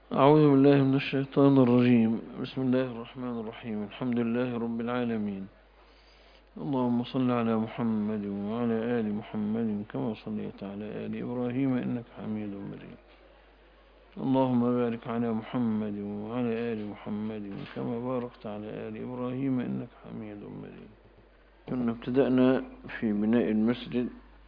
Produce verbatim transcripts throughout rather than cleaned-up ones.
أعوذ بالله من الشيطان الرجيم. بسم الله الرحمن الرحيم. الحمد لله رب العالمين. اللهم صل على محمد وعلى آل محمد كما صليت على آل إبراهيم إنك حميد مجيد. اللهم بارك على محمد وعلى آل محمد كما باركت على آل إبراهيم إنك حميد مجيد. كنا ابتدأنا في بناء المسجد.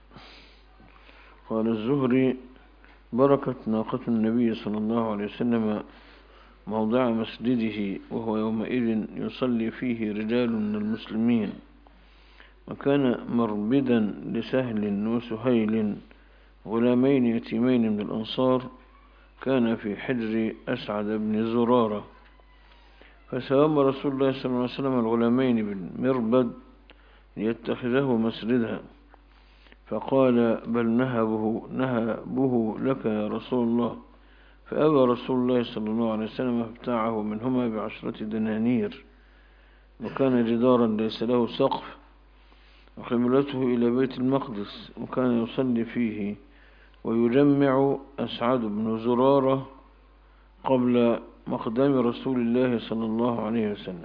قال الزهري: بركة ناقة النبي صلى الله عليه وسلم موضع مسجده، وهو يومئذ يصلي فيه رجال من المسلمين، وكان مربدا لسهل وسهيل غلامين يتيمين من الأنصار، كان في حجر أسعد بن زرارة. فسام رسول الله صلى الله عليه وسلم الغلامين بالمربد ليتخذه مسجدا، فقال: بل نهبه, نهبه لك يا رسول الله. فأبى رسول الله صلى الله عليه وسلم فابتاعه منهما بعشرة دنانير، وكان جدارا ليس له سقف، وقبلته إلى بيت المقدس، وكان يصلي فيه ويجمع أسعد بن زرارة قبل مقدم رسول الله صلى الله عليه وسلم.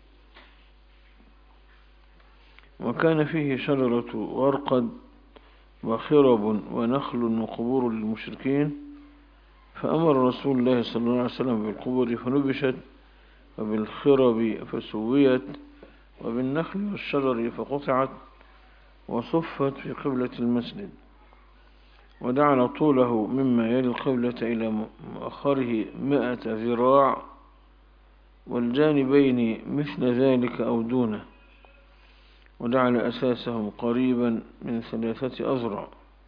وكان فيه شجرة ورقد وخرب ونخل وقبور للمشركين، فأمر رسول الله صلى الله عليه وسلم بالقبور فنبشت، وبالخرب فسويت، وبالنخل والشجر فقطعت وصفت في قبلة المسجد، وجعل طوله مما يلي القبلة إلى مؤخره مائة ذراع، والجانبين مثل ذلك أو دونه، وجعل أساسه قريبا من ثلاثة أذرع،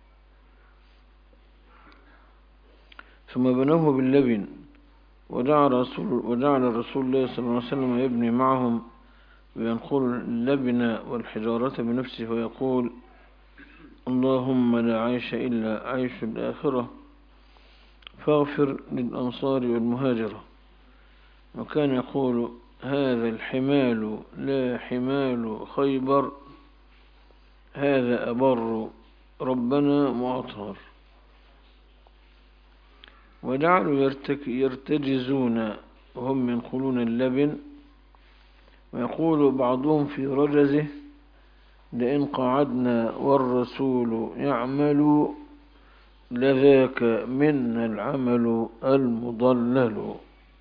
ثم بنوه باللبن. وجعل رسول, وجعل رسول الله صلى الله عليه وسلم يبني معهم، وينقل اللبن والحجارة بنفسه، ويقول: اللهم لا عيش إلا عيش الآخرة، فاغفر للأنصار والمهاجرة. وكان يقول: هذا الحمال لا حمال خيبر، هذا أبر ربنا وأطهر. وجعلوا يرتجزون وهم ينقلون اللبن، ويقول بعضهم في رجزه: لئن قعدنا والرسول يعمل لذاك منا العمل المضلل.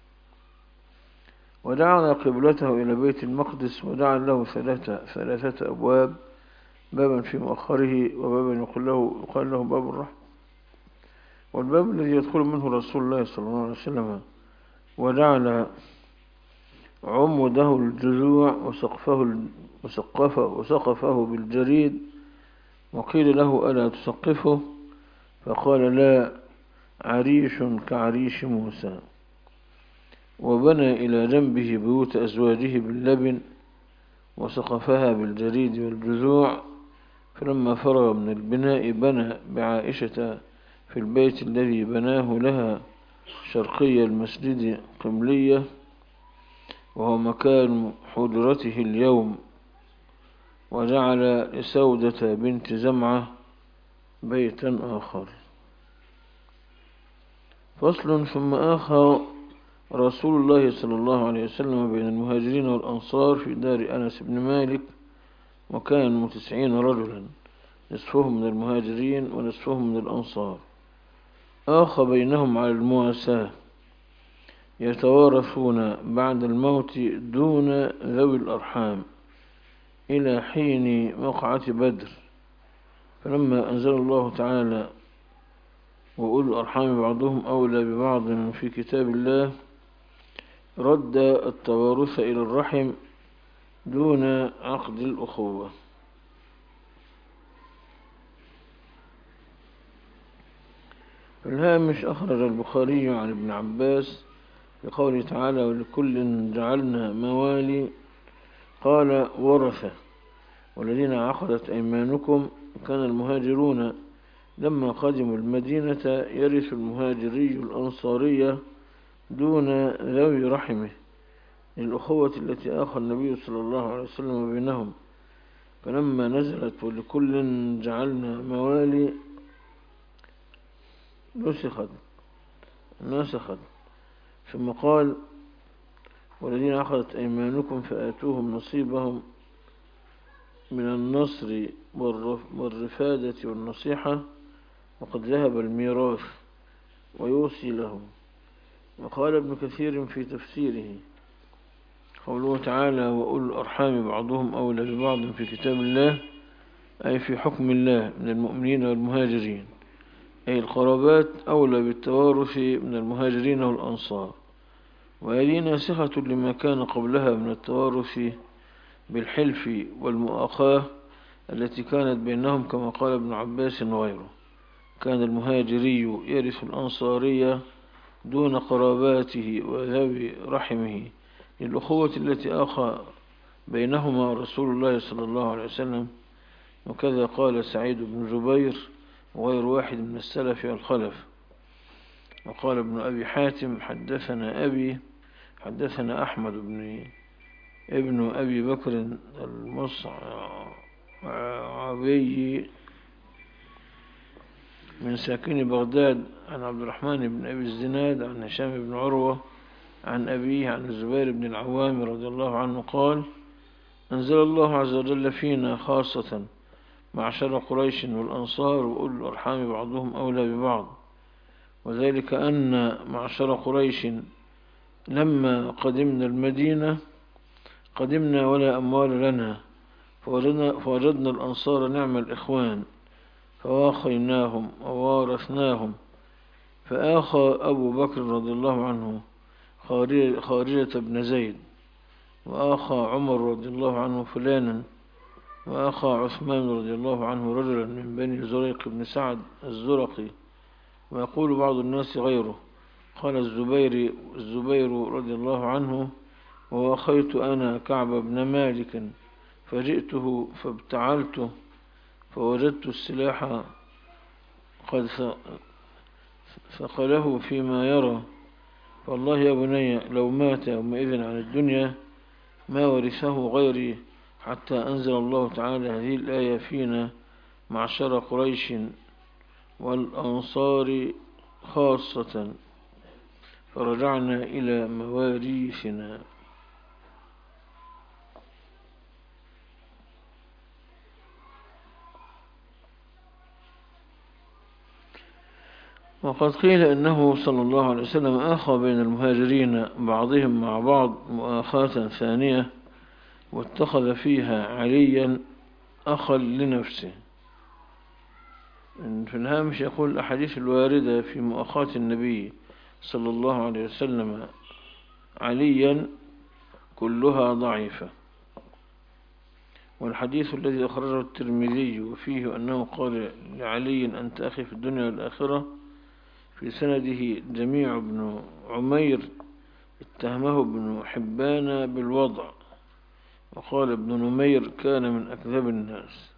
وجعل قبلته إلى بيت المقدس، وجعل له ثلاثة, ثلاثة أبواب، بابا في مؤخره، وبابا يقال له, يقال له باب الرحمة، والباب الذي يدخل منه رسول الله صلى الله عليه وسلم. وجعل عمده الجذوع، وسقفه, وسقفه, وسقفه بالجريد، وقيل له: ألا تسقفه؟ فقال: لا، عريش كعريش موسى. وبنى إلى جنبه بيوت أزواجه باللبن، وسقفها بالجريد والجذوع. فلما فرغ من البناء بنى بعائشة في البيت الذي بناه لها شرقي المسجد قبلية، وهو مكان حجرته اليوم. وجعل لسودة بنت زمعة بيتا آخر. فصل. ثم آخى رسول الله صلى الله عليه وسلم بين المهاجرين والأنصار في دار أنس بن مالك، وكانوا تسعين رجلا، نصفهم من المهاجرين ونصفهم من الأنصار. آخى بينهم على المواساة، يتوارثون بعد الموت دون ذوي الأرحام إلى حين وقعة بدر. فلما أنزل الله تعالى: وأولو الأرحام بعضهم أولى ببعض في كتاب الله، رد التوارث إلى الرحم دون عقد الأخوة. في الهامش: أخرج البخاري عن ابن عباس بقوله تعالى: ولكل جعلنا موالي، قال: ورثة والذين عقدت أيمانكم. كان المهاجرون لما قدموا المدينة يرث المهاجري الأنصارية دون ذوي رحمه للأخوة التي آخى النبي صلى الله عليه وسلم بينهم. فلما نزلت ولكل جعلنا موالي نسخت نسخت ثم قال: والذين أخذت أيمانكم فآتوهم نصيبهم من النصر والرفادة والنصيحة وقد ذهب الميراث ويوصي لهم. وقال ابن كثير في تفسيره: قوله تعالى: وأولو الأرحام بعضهم أولى ببعض في كتاب الله، أي في حكم الله من المؤمنين والمهاجرين، أي القرابات أولى بالتوارث من المهاجرين والأنصار، وهذه ناسخة لما كان قبلها من التوارث بالحلف والمؤاخاة التي كانت بينهم، كما قال ابن عباس وغيره: كان المهاجري يرث الأنصارية دون قراباته وذوي رحمه للأخوة التي آخى بينهما رسول الله صلى الله عليه وسلم. وكذا قال سعيد بن جبير وغير واحد من السلف والخلف. وقال ابن أبي حاتم: حدثنا أبي حدثنا أحمد بن ابن أبي بكر المصعبي من ساكن بغداد عن عبد الرحمن بن أبي الزناد عن هشام بن عروة عن أبيه عن الزبير بن العوام رضي الله عنه قال: أنزل الله عز وجل فينا خاصة معشر قريش والأنصار وأولو الأرحام بعضهم أولى ببعض، وذلك أن معشر قريش لما قدمنا المدينة قدمنا ولا أموال لنا، فوجدنا, فوجدنا الأنصار نعم الإخوان فواخيناهم ووارثناهم. فآخى أبو بكر رضي الله عنه خارجة بن زيد، وآخى عمر رضي الله عنه فلانا، وآخى عثمان رضي الله عنه رجلا من بني زريق بن سعد الزرقي. ويقول بعض الناس غيره. قال الزبير, الزبير رضي الله عنه: وأخيت أنا كعب بن مالك فجئته فابتعلته فوجدت السلاح قد ثقله فيما يرى، فالله يا بني لو مات يومئذ عن الدنيا ما ورثه غيري، حتى أنزل الله تعالى هذه الآية فينا معشر قريش والأنصار خاصة، فرجعنا إلى مواريثنا. وقد قيل إنه صلى الله عليه وسلم آخى بين المهاجرين بعضهم مع بعض مؤاخاة ثانية، واتخذ فيها عليا أخا لنفسه. في الهامش يقول: الأحاديث الواردة في مؤاخاة النبي صلى الله عليه وسلم عليا كلها ضعيفة. والحديث الذي أخرجه الترمذي وفيه أنه قال لعلي: أنت أخي في الدنيا والآخرة، في سنده جميع بن عمير اتهمه ابن حبان بالوضع، وقال ابن نمير: كان من أكذب الناس.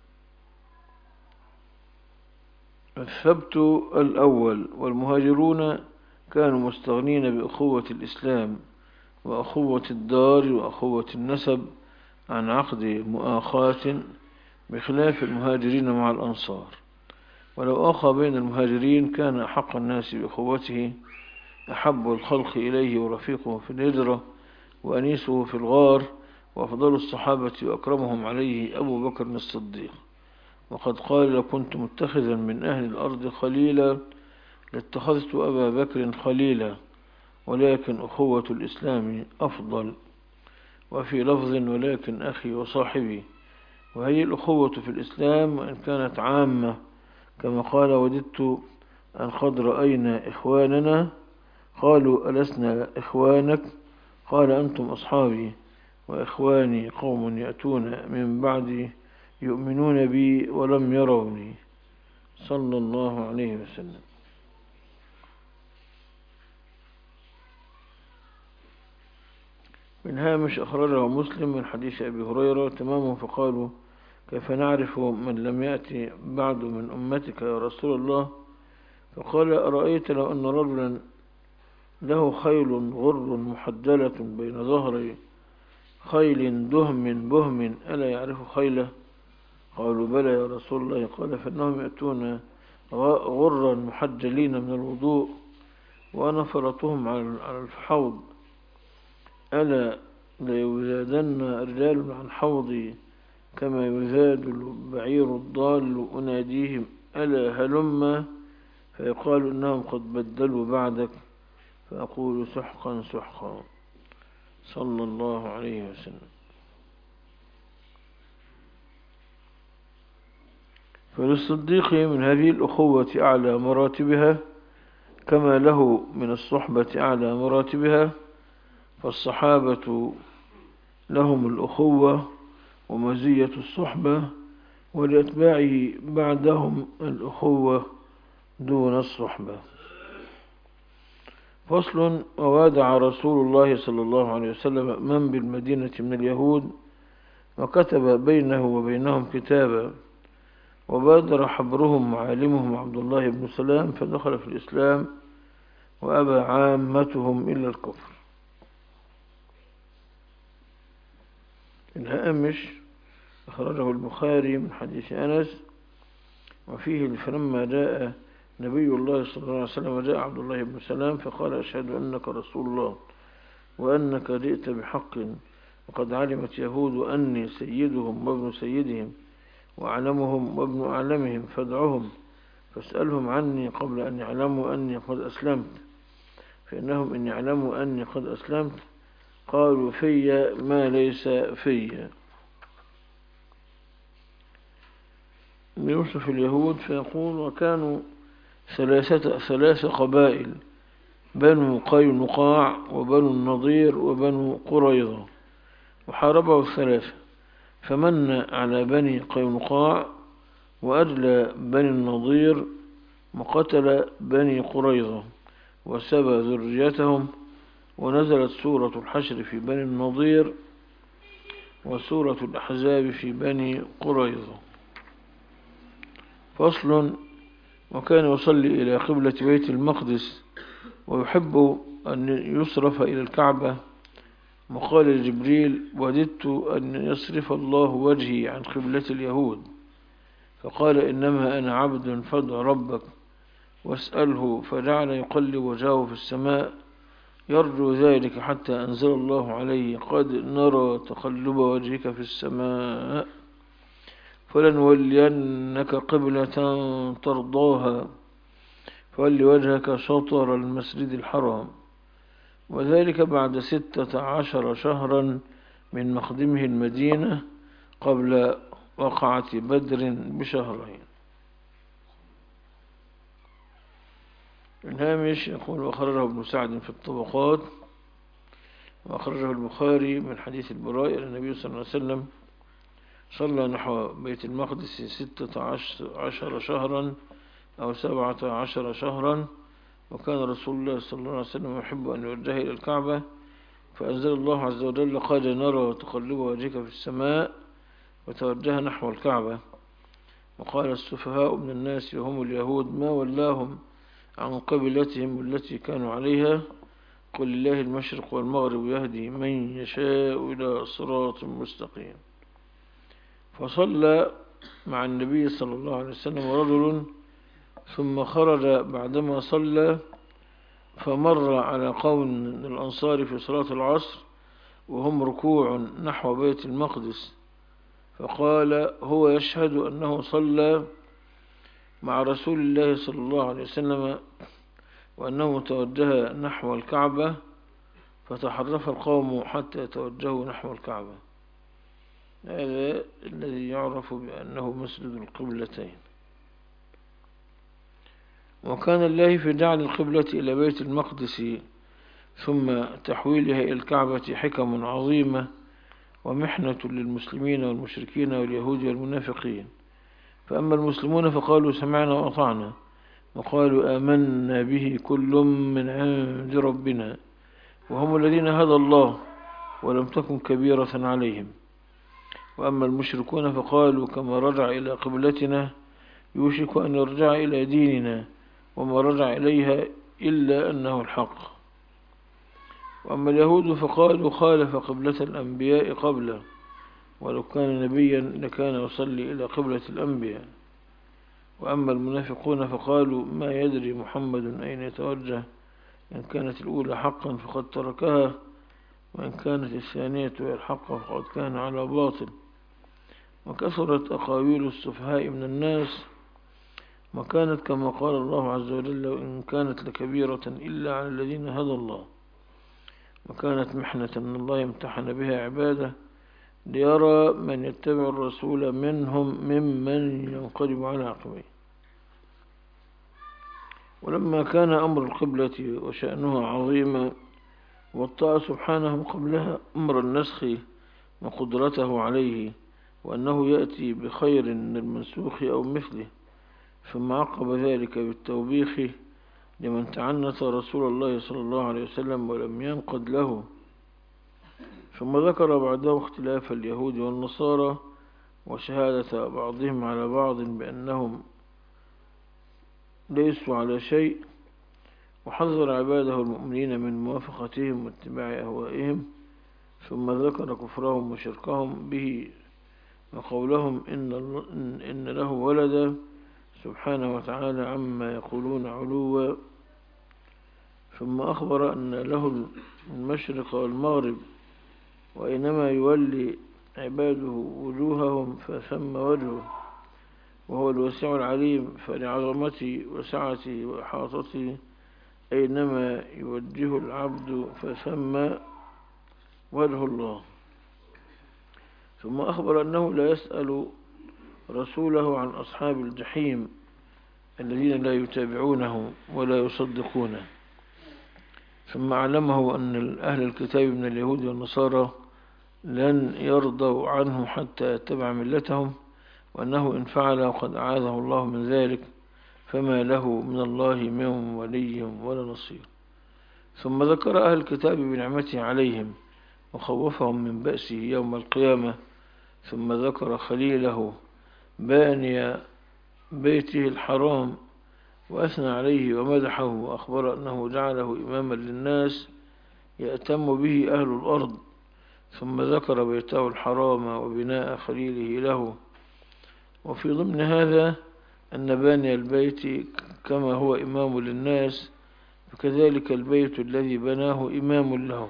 الثبت الأول: والمهاجرون كانوا مستغنين بأخوة الإسلام وأخوة الدار وأخوة النسب عن عقد مؤاخاة، بخلاف المهاجرين مع الأنصار. ولو آخى بين المهاجرين كان أحق الناس بأخوته، أحب الخلق إليه ورفيقه في الهجرة وأنيسه في الغار، وأفضل الصحابة وأكرمهم عليه أبو بكر الصديق. وقد قال: لو كنت متخذا من أهل الأرض خليلا لاتخذت أبا بكر خليلا، ولكن أخوة الإسلام أفضل. وفي لفظ: ولكن أخي وصاحبي. وهي الأخوة في الإسلام وإن كانت عامة، كما قال: وددت أن قد رأينا إخواننا، قالوا: ألسنا إخوانك؟ قال: أنتم أصحابي، وإخواني قوم يأتون من بعدي يؤمنون بي ولم يروني، صلى الله عليه وسلم. من هامش أخرجه مسلم من حديث أبي هريرة تمامه، فقالوا: كيف نعرف من لم يأتي بعد من أمتك يا رسول الله؟ فقال: أرأيت لو أن رجلا له خيل غر محجلة بين ظهري خيل دهم بهم ألا يعرف خيله؟ قالوا: بلى يا رسول الله. قال: فإنهم يأتون غرا محجلين من الوضوء وأنا فرطهم على الحوض، ألا ليزادن رجال عن حوضي كما يزاد البعير الضال، أناديهم ألا هلم، فيقال إنهم قد بدلوا بعدك، فأقول سحقا سحقا، صلى الله عليه وسلم. فللصديق من هذه الأخوة أعلى مراتبها، كما له من الصحبة أعلى مراتبها، فالصحابة لهم الأخوة ومزية الصحبة، ولأتباعه بعدهم الأخوة دون الصحبة. فصل. ووادع رسول الله صلى الله عليه وسلم من بالمدينة من اليهود، وكتب بينه وبينهم كتابا، وبادر حبرهم وعالمهم عبد الله بن سلام فدخل في الإسلام، وأبى عامتهم إلا الكفر. الهامش أخرجه البخاري من حديث أنس، وفيه فلما جاء نبي الله صلى الله عليه وسلم جاء عبد الله بن سلام فقال أشهد أنك رسول الله وأنك جئت بحق، وقد علمت يهود أني سيدهم وابن سيدهم وأعلمهم وابن أعلمهم، فادعهم فاسألهم عني قبل أن يعلموا أني قد أسلمت، فإنهم إن يعلموا أني قد أسلمت قالوا في ما ليس في. يوصف اليهود فيقول وكانوا ثلاثة ثلاث قبائل، بنو قينقاع وبنو النضير وبنو قريظة، وحاربوا الثلاثة، فمن على بني قينقاع وأجلى بني النضير وقتل بني قريظة وسبى ذريتهم، ونزلت سورة الحشر في بني النضير وسورة الأحزاب في بني قريظة. فصل. وكان يصلي إلى قبلة بيت المقدس ويحب أن يصرف إلى الكعبة، وقال جبريل وددت أن يصرف الله وجهي عن قبلة اليهود، فقال إنما أنا عبد فادع ربك واسأله، فجعل يقلب وجهه في السماء يرجو ذلك حتى أنزل الله عليه قد نرى تقلب وجهك في السماء فلنولينك قبلة ترضاها فولي وجهك شطر المسجد الحرام، وذلك بعد ستة عشر شهرا من مقدمه المدينة قبل وقعة بدر بشهرين. الهامش يقول وأخرجه ابن سعد في الطبقات، وأخرجه البخاري من حديث البراء إلى النبي صلى الله عليه وسلم صلى نحو بيت المقدس ستة عشر شهرا أو سبعة عشر شهرا، وكان رسول الله صلى الله عليه وسلم يحب أن يوجه إلى الكعبة، فأنزل الله عز وجل قد نرى تقلب وجهك في السماء، وتوجه نحو الكعبة. وقال السفهاء من الناس وهم اليهود ما ولاهم عن قبلتهم التي كانوا عليها، قل لله المشرق والمغرب يهدي من يشاء إلى صراط مستقيم. فصلى مع النبي صلى الله عليه وسلم رجل، ثم خرج بعدما صلى فمر على قوم من الأنصار في صلاة العصر وهم ركوع نحو بيت المقدس، فقال هو يشهد أنه صلى مع رسول الله صلى الله عليه وسلم وأنه توجه نحو الكعبة، فتحرف القوم حتى توجهوا نحو الكعبة. هذا الذي يعرف بأنه مسجد القبلتين. وكان الله في جعل القبلة إلى بيت المقدس ثم تحويلها إلى الكعبة حكم عظيمة ومحنة للمسلمين والمشركين واليهود والمنافقين. فأما المسلمون فقالوا سمعنا وأطعنا، وقالوا آمنا به كل من عند ربنا، وهم الذين هدى الله ولم تكن كبيرة عليهم. وأما المشركون فقالوا كما رجع إلى قبلتنا يوشك أن يرجع إلى ديننا، وما رجع إليها إلا أنه الحق. وأما اليهود فقالوا خالف قبلة الأنبياء قبله، ولو كان نبيا لكان يصلي إلى قبلة الأنبياء. وأما المنافقون فقالوا ما يدري محمد أين يتوجه إن كانت الأولى حقا فقد تركها، وإن كانت الثانية هي الحق فقد كان على باطل. وكثرت أقاويل السفهاء من الناس، وكانت كما قال الله عز وجل: وإن كانت لكبيرة إلا على الذين هدى الله. وكانت محنة من الله يمتحن بها عباده ليرى من يتبع الرسول منهم ممن ينقلب على عقبيه. ولما كان أمر القبلة وشأنها عظيما، وطأ سبحانه قبلها أمر النسخ وقدرته عليه، وأنه يأتي بخير من المنسوخ أو مثله، ثم عقب ذلك بالتوبيخ لمن تعنت رسول الله صلى الله عليه وسلم ولم ينقد له. ثم ذكر بعده اختلاف اليهود والنصارى وشهادة بعضهم على بعض بأنهم ليسوا على شيء، وحذر عباده المؤمنين من موافقتهم واتباع أهوائهم. ثم ذكر كفرهم وشركهم به وقولهم إن, إن له ولدا سبحانه وتعالى عما يقولون علوا. ثم أخبر أن له المشرق والمغرب، وإنما يولي عباده وجوههم فثم وجهه، وهو الواسع العليم، فلعظمته وسعته وإحاطته أينما يوجه العبد فثم وجه الله. ثم أخبر أنه لا يسأل رسوله عن أصحاب الجحيم الذين لا يتابعونه ولا يصدقونه. ثم أعلمه أن أهل الكتاب من اليهود والنصارى لن يرضوا عنه حتى يتبع ملتهم، وأنه إن فعل وقد أعاذه الله من ذلك فما له من الله من ولي ولا نصير. ثم ذكر أهل الكتاب بنعمته عليهم وخوفهم من بأسه يوم القيامة. ثم ذكر خليله باني بيته الحرام وأثنى عليه ومدحه، وأخبر أنه جعله إماما للناس يأتم به أهل الأرض. ثم ذكر بيته الحرام وبناء خليله له. وفي ضمن هذا أن باني البيت كما هو إمام للناس فكذلك البيت الذي بناه إمام لهم.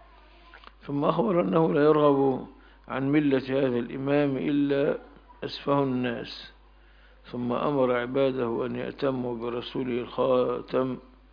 ثم أخبر أنه لا يرغب عن ملة هذا الإمام إلا أسفه الناس. ثم أمر عباده أن يأتموا برسوله الخاتم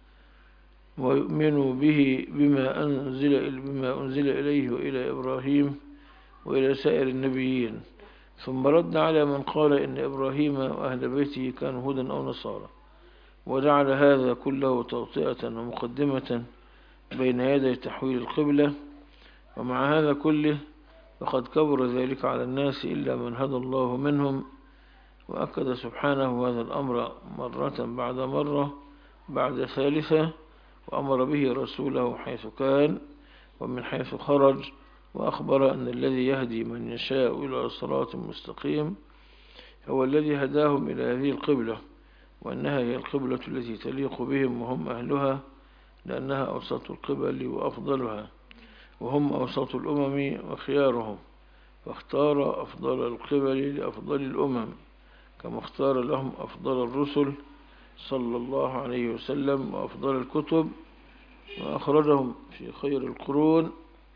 ويؤمنوا به بما أنزل, بما أنزل إليه وإلى إبراهيم وإلى سائر النبيين. ثم رد على من قال إن إبراهيم وأهل بيته كانوا هودا أو نصارى، وجعل هذا كله توطئة ومقدمة بين يدي تحويل القبلة. ومع هذا كله فقد كبر ذلك على الناس إلا من هدى الله منهم. وأكد سبحانه هذا الأمر مرة بعد مرة بعد ثالثة، وأمر به رسوله حيث كان ومن حيث خرج، وأخبر أن الذي يهدي من يشاء إلى صراط مستقيم هو الذي هداهم إلى هذه القبلة، وأنها هي القبلة التي تليق بهم وهم أهلها، لأنها أوسط القبل وأفضلها، وهم أوسط الأمم وخيارهم، فاختار أفضل القبل لأفضل الأمم، كما اختار لهم أفضل الرسل صلى الله عليه وسلم وأفضل الكتب، وأخرجهم في خير القرون،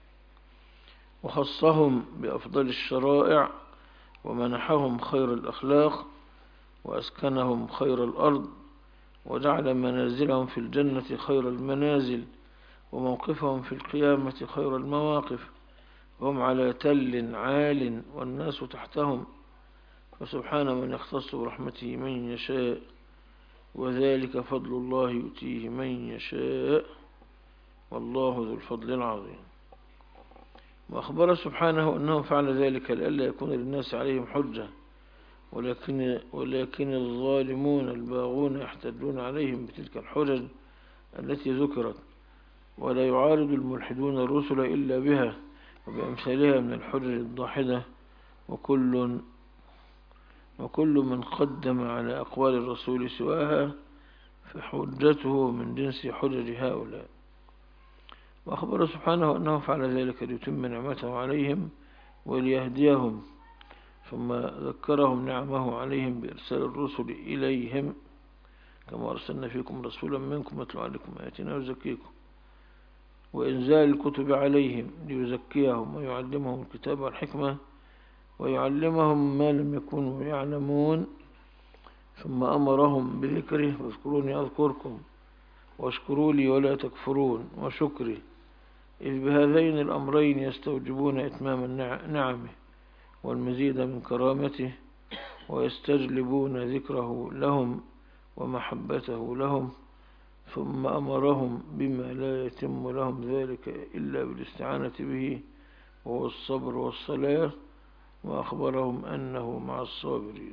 وخصهم بأفضل الشرائع، ومنحهم خير الأخلاق، وأسكنهم خير الأرض، وجعل منازلهم في الجنة خير المنازل، وموقفهم في القيامة خير المواقف، وهم على تل عال والناس تحتهم. فسبحان من يختص برحمته من يشاء، وذلك فضل الله يؤتيه من يشاء، والله ذو الفضل العظيم. وأخبر سبحانه أنه فعل ذلك لئلا يكون للناس عليهم حجة، ولكن, ولكن الظالمون الباغون يحتجون عليهم بتلك الحجج التي ذكرت، ولا يعارض الملحدون الرسل إلا بها وبأمثالها من الحجج الضاحدة. وكل وكل من قدم على أقوال الرسول سواها فحجته من جنس حجج هؤلاء. وأخبر سبحانه أنه فعل ذلك ليتم نعمته عليهم وليهديهم. ثم ذكرهم نعمه عليهم بإرسال الرسل إليهم كما أرسلنا فيكم رسولا منكم يتلو عليكم آياتنا ويزكيكم، وإنزال الكتب عليهم ليزكيهم ويعلمهم الكتاب والحكمة ويعلمهم ما لم يكونوا يعلمون، ثم أمرهم بذكره واذكروني أذكركم واشكروا لي ولا تكفرون وشكري، إذ بهذين الأمرين يستوجبون إتمام نعمه والمزيد من كرامته، ويستجلبون ذكره لهم ومحبته لهم، ثم أمرهم بما لا يتم لهم ذلك إلا بالاستعانة به وهو الصبر والصلاة، وأخبرهم أنه مع الصابرين.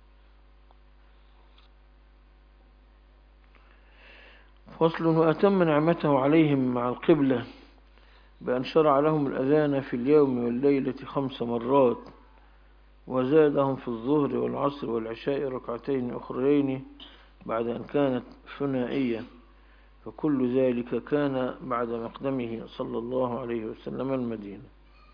فصل: وأتم نعمته عليهم مع القبلة بأن شرع لهم الأذان في اليوم والليلة خمس مرات، وزادهم في الظهر والعصر والعشاء ركعتين أخرين بعد أن كانت ثنائية، فكل ذلك كان بعد مقدمه صلى الله عليه وسلم المدينة.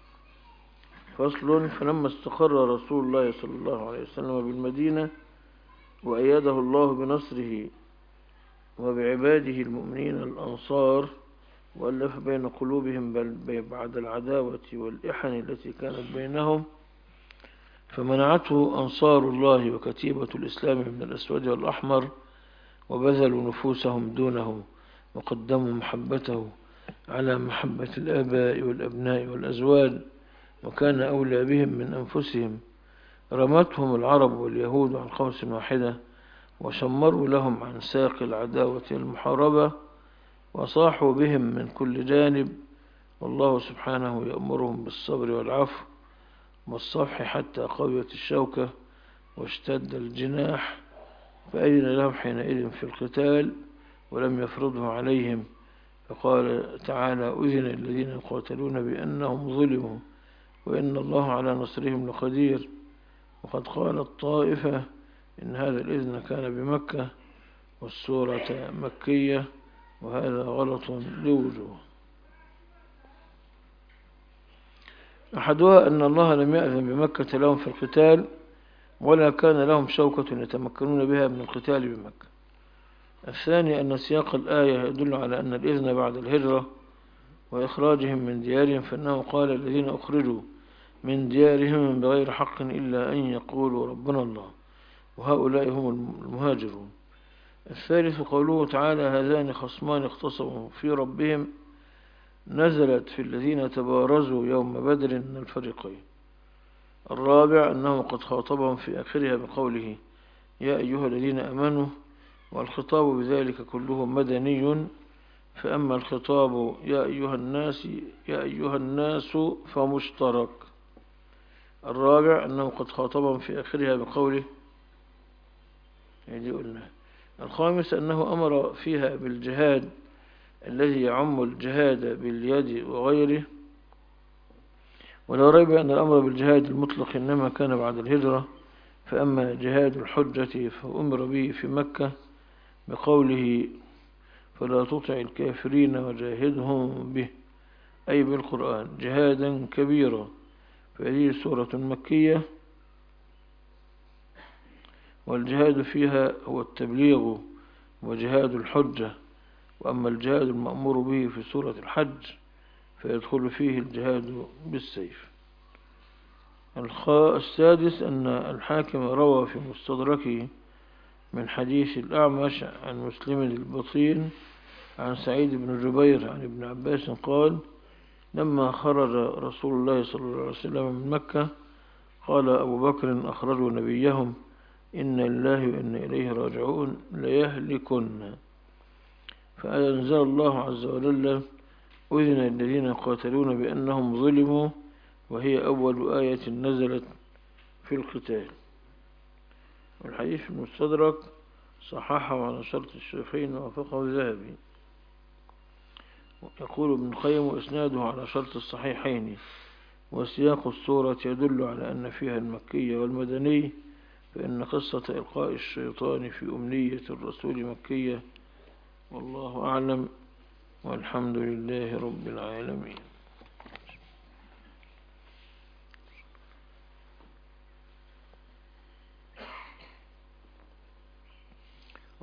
فصل: فلما استقر رسول الله صلى الله عليه وسلم بالمدينة وأيده الله بنصره وبعباده المؤمنين الأنصار، وألف بين قلوبهم بل بعد العداوة والإحن التي كانت بينهم، فمنعته أنصار الله وكتيبة الإسلام من الأسود والأحمر، وبذلوا نفوسهم دونه وقدموا محبته على محبة الآباء والأبناء والأزواج، وكان أولى بهم من أنفسهم. رمتهم العرب واليهود عن قوس واحدة، وشمروا لهم عن ساق العداوة المحاربة، وصاحوا بهم من كل جانب، والله سبحانه يأمرهم بالصبر والعفو والصفح حتى قويت الشوكة واشتد الجناح، فأذن لهم حينئذ في القتال ولم يفرضه عليهم، فقال تعالى: أذن الذين يقاتلون بأنهم ظلموا وإن الله على نصرهم لقدير. وقد قالت طائفة إن هذا الإذن كان بمكة والسورة مكية، وهذا غلط لوجوه. أحدها أن الله لم يأذن بمكة لهم في القتال، ولا كان لهم شوكة يتمكنون بها من القتال بمكة. الثاني أن سياق الآية يدل على أن الإذن بعد الهجرة وإخراجهم من ديارهم، فإنه قال: الذين أخرجوا من ديارهم بغير حق إلا أن يقولوا ربنا الله، وهؤلاء هم المهاجرون. الثالث قوله تعالى: هذان خصمان اختصموا في ربهم، نزلت في الذين تبارزوا يوم بدر من الفريقين. الرابع أنه قد خاطبهم في آخرها بقوله: يا أيها الذين آمنوا، والخطاب بذلك كله مدني، فأما الخطاب يا أيها الناس يا أيها الناس فمشترك. الرابع أنه قد خاطبهم في آخرها بقوله يعني قلنا. الخامس أنه أمر فيها بالجهاد الذي يعم الجهاد باليد وغيره، ولا ريب أن الأمر بالجهاد المطلق إنما كان بعد الهجرة، فأما جهاد الحجة فأمر به في مكة بقوله: فلا تطع الكافرين وجاهدهم به، أي بالقرآن جهادا كبيرا، فهذه سورة مكية، والجهاد فيها هو التبليغ وجهاد الحجة. وأما الجهاد المأمور به في سورة الحج فيدخل فيه الجهاد بالسيف. السادس أن الحاكم روى في مستدركه من حديث الأعمش عن مسلم البطين عن سعيد بن جبير عن ابن عباس قال: لما خرج رسول الله صلى الله عليه وسلم من مكة قال أبو بكر: أخرجوا نبيهم، إن الله وإن إليه راجعون ليهلكن. فأنزل الله عز وجل: أذن الذين يقاتلون بأنهم ظلموا، وهي أول آية نزلت في القتال. والحديث المستدرك صححه على شرط الشيخين ووافقه الذهبي. يقول ابن القيم: وإسناده على شرط الصحيحين، وسياق السورة يدل على أن فيها المكية والمدني، فإن قصة إلقاء الشيطان في أمنية الرسول مكية، والله أعلم، والحمد لله رب العالمين.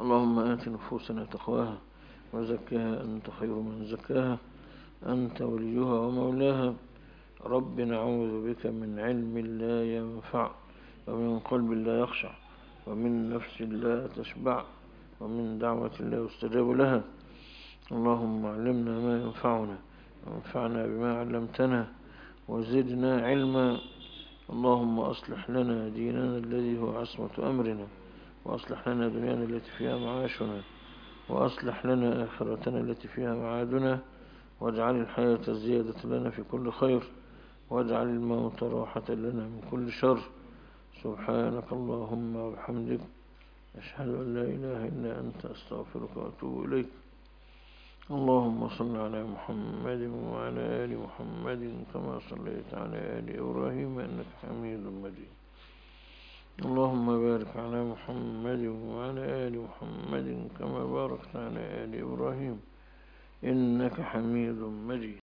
اللهم آت نفوسنا تقواها وزكها أنت خير من زكاها أنت وليها ومولاها. رب نعوذ بك من علم لا ينفع ومن قلب لا يخشع ومن نفس لا تشبع ومن دعوة لا يستجاب لها. اللهم علمنا ما ينفعنا وانفعنا بما علمتنا وزدنا علما. اللهم أصلح لنا ديننا الذي هو عصمة أمرنا وأصلح لنا دنيانا التي فيها معاشنا وأصلح لنا آخرتنا التي فيها معادنا واجعل الحياة زيادة لنا في كل خير واجعل الموت راحة لنا من كل شر. سبحانك اللهم وبحمدك أشهد أن لا إله إلا أنت أستغفرك وأتوب إليك. اللهم صل على محمد وعلى آل محمد كما صليت على آل إبراهيم إنك حميد مجيد. اللهم بارك على محمد وعلى آل محمد كما باركت على آل إبراهيم إنك حميد مجيد.